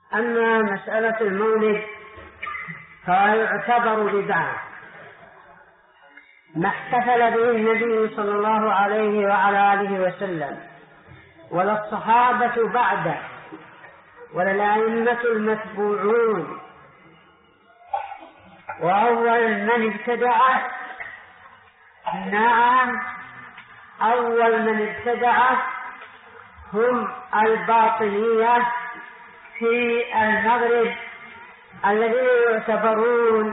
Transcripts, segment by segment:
أما مسألة المولد فيعتبر بدعة ما احتفل به النبي صلى الله عليه وعلى آله وسلم ولا الصحابة بعده ولا الأئمة المتبوعون، وأول من ابتدعه أول من ابتدعه هم الباطنية في المغرب الذين يعتبرون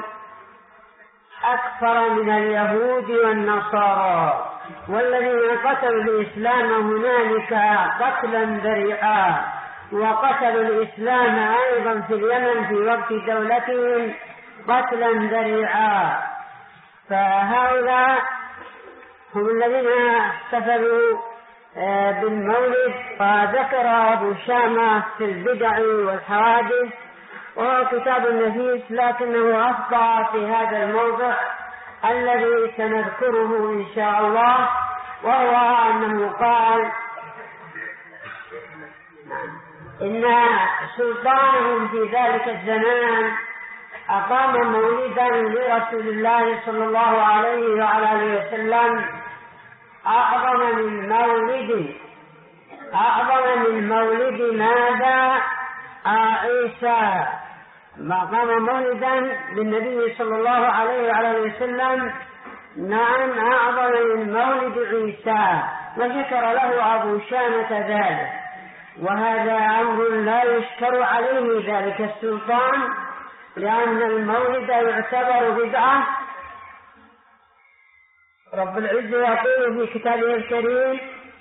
أكثر من اليهود والنصارى، والذين قتلوا الإسلام هنالك قتلا ذريعا، وقتلوا الإسلام أيضا في اليمن في وقت دولتهم قتلا ذريعا. فهؤلاء هم الذين احتفلوا بالمولد. فذكر أبو شامة في البدع والحوادث، وهو كتاب نفيس، لكنه أخطأ في هذا الموضع الذي سنذكره إن شاء الله، وهو أنه قال إن سلطانهم في ذلك الزمان أقام مولدا لرسول الله صلى الله عليه وعلى آله وسلم أعظم من مولد ماذا؟ عيسى. ما قام مولدا للنبي صلى الله عليه وعلى آله وسلم نعم أعظم من مولد عيسى، وذكر له أبو شامة ذلك، وهذا أمر لا يشكر عليه ذلك السلطان، لأن المولد يعتبر بدعة. رب العزة يقول في كتابه الكريم: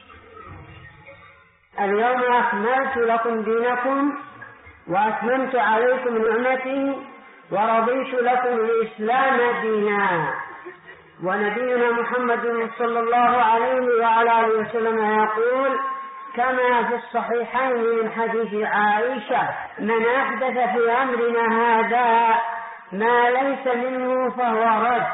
اليوم أكملت لكم دينكم وأتممت عليكم نعمتي ورضيت لكم الإسلام دينا. ونبينا محمد صلى الله عليه وعلى آله وسلم يقول كما في الصحيحين من حديث عائشة: من أحدث في أمرنا هذا ما ليس منه فهو رد.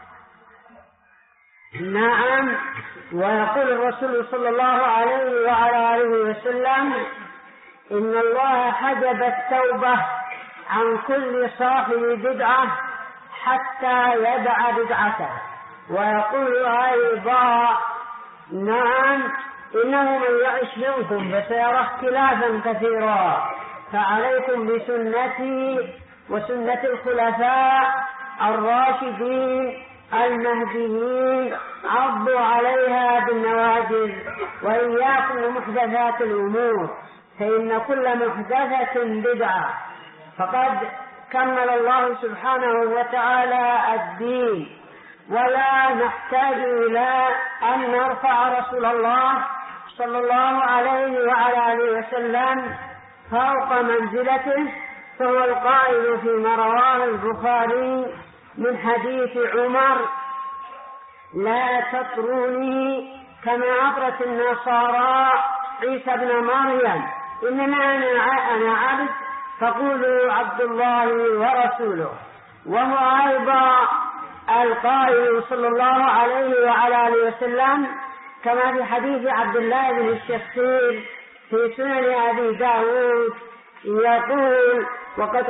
نعم. ويقول الرسول صلى الله عليه وعلى آله وسلم: إن الله حجب التوبة عن كل صاحب بدعة حتى يدع بدعته. ويقول أيضا: نعم، إنه من يعش منكم فسيرى اختلافا كثيرا، فعليكم بسنتي وسنة الخلفاء الراشدين المهديين عضوا عليها بالنواجذ، وإياكم ومحدثات الأمور فإن كل محدثة بدعة. فقد كمل الله سبحانه وتعالى الدين، ولا نحتاج إلى أن نرفع رسول الله صلى الله عليه وعلى آله وسلم فوق منزلته، فهو القائل فيما رواه البخاري من حديث عمر: لا تطروني كما عطرت النصارى عيسى ابن مريم، إنما أنا عبد فقولوا عبد الله ورسوله. وهو أيضا القائل صلى الله عليه وعلى آله وسلم كما في حديث عبد الله بن الشخير في سنن أبي داود يقول: وقد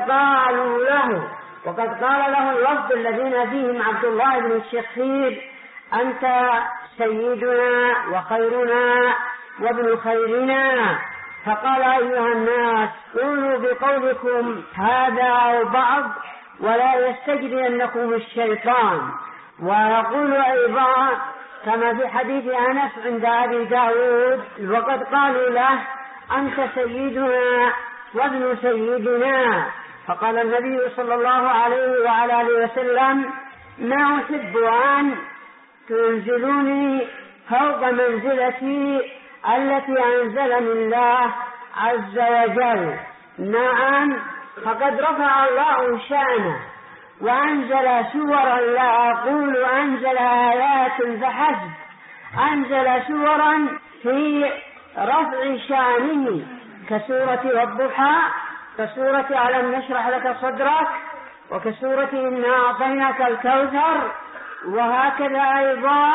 قال له الوفد الذين فيهم عبد الله بن الشخير: أنت سيدنا وخيرنا وابن خيرنا. فقال: أيها الناس، قولوا بقولكم هذا أو بعض، ولا يستجرينكم الشيطان. ويقول أيضا كما في حديث أنس عند أبي داود: وقد قالوا له: أنت سيدنا وابن سيدنا. فقال النبي صلى الله عليه وعلى آله وسلم: ما أحب أن تنزلوني فوق منزلتي التي أنزلني الله عز وجل. نعم، فقد رفع الله شأنه وأنزل سورا، لا أقول أنزل آيات فحسب، أنزل سورا في رفع شأنه كسورة والضحى، كسورة ألم نشرح لك صدرك، وكسورة إنا أعطيناك الكوثر. وهكذا أيضا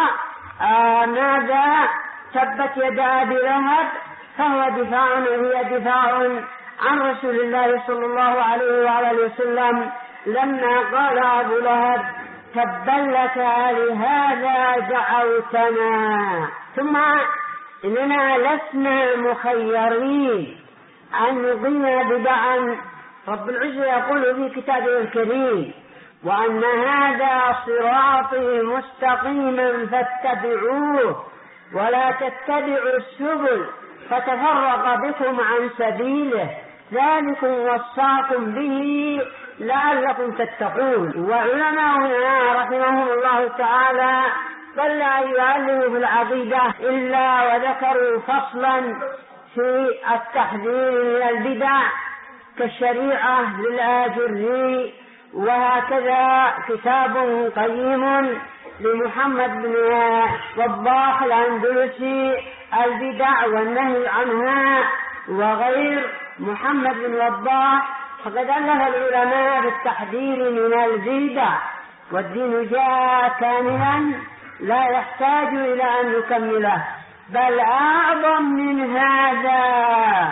ماذا؟ تبت يد أبي لهب، فهو دفاع، هي دفاع عن رسول الله صلى الله عليه وعلى آله وسلم لما قال أبو لهب تبا لك لهذا دعوتنا. ثم إننا لسنا مخيرين أن نضيع بدعا. رب العزة يقول في كتابه الكريم وأن هذا صراطي مستقيما فاتبعوه ولا تتبعوا السبل فتفرق بكم عن سبيله ذلكم وصاكم به لعلكم تتقون. وعلماؤنا رحمهم الله تعالى قل لا يعلموا في العقيدة إلا وذكروا فصلا في التحذير من البدع كالشريعة للآجري، وهكذا كتاب قيم لمحمد بن وضاح الأندلسي البدع والنهي عنها، وغير محمد بن وضاح فقد ألف العلماء في التحذير من البدع. والدين جاء كاملا لا يحتاج إلى أن نكمله، بل أعظم من هذا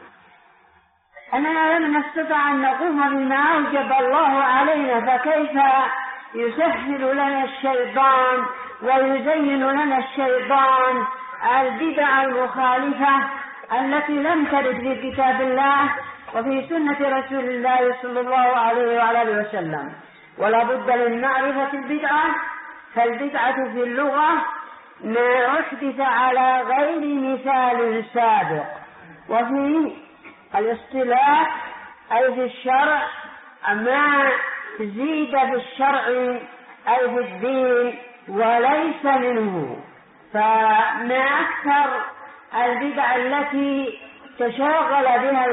أننا لم نستطع أن نقوم بما أوجب الله علينا، فكيف يسهل لنا الشيطان ويزين لنا الشيطان البدع المخالفة التي لم ترد في كتاب الله وفي سنة رسول الله صلى الله عليه وعلى آله وسلم. ولا بد من معرفة البدعة، فالبدعة في اللغة ما أحدث على غير مثال سابق، وفي الاصطلاح أي في الشرع ما زيد في الشرع أي في الدين وليس منه. فما أكثر البدع التي تشاغل بها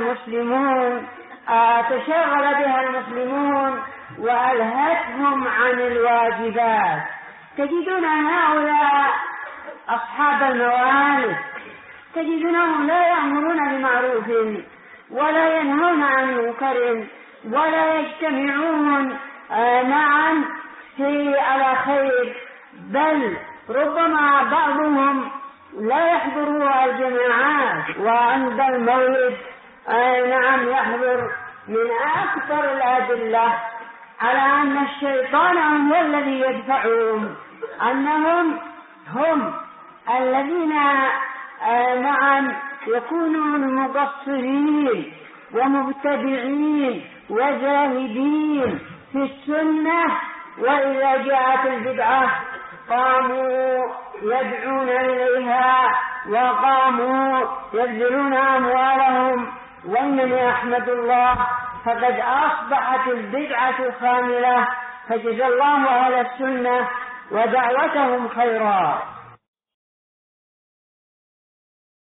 المسلمون وألهتهم عن الواجبات. تجدون هؤلاء أصحاب الموالد تجدونهم لا يأمرون بمعروف ولا ينهون عن منكر ولا يجتمعون معا على خير، بل ربما بعضهم لا يحضر الجماعات، وعند المولد يحضر. من أكثر الأدلة على أن الشيطان هو الذي يدفعهم أنهم هم الذين يكونون مقصرين ومبتدعين وزاهدين في السنة، وإذا جاءت البدعة قاموا يدعون إليها وقاموا يبذلون أموالهم. وإنني أحمد الله فقد أصبحت البدعة خاملة، فجزى الله أهل السنة ودعوتهم خيرا.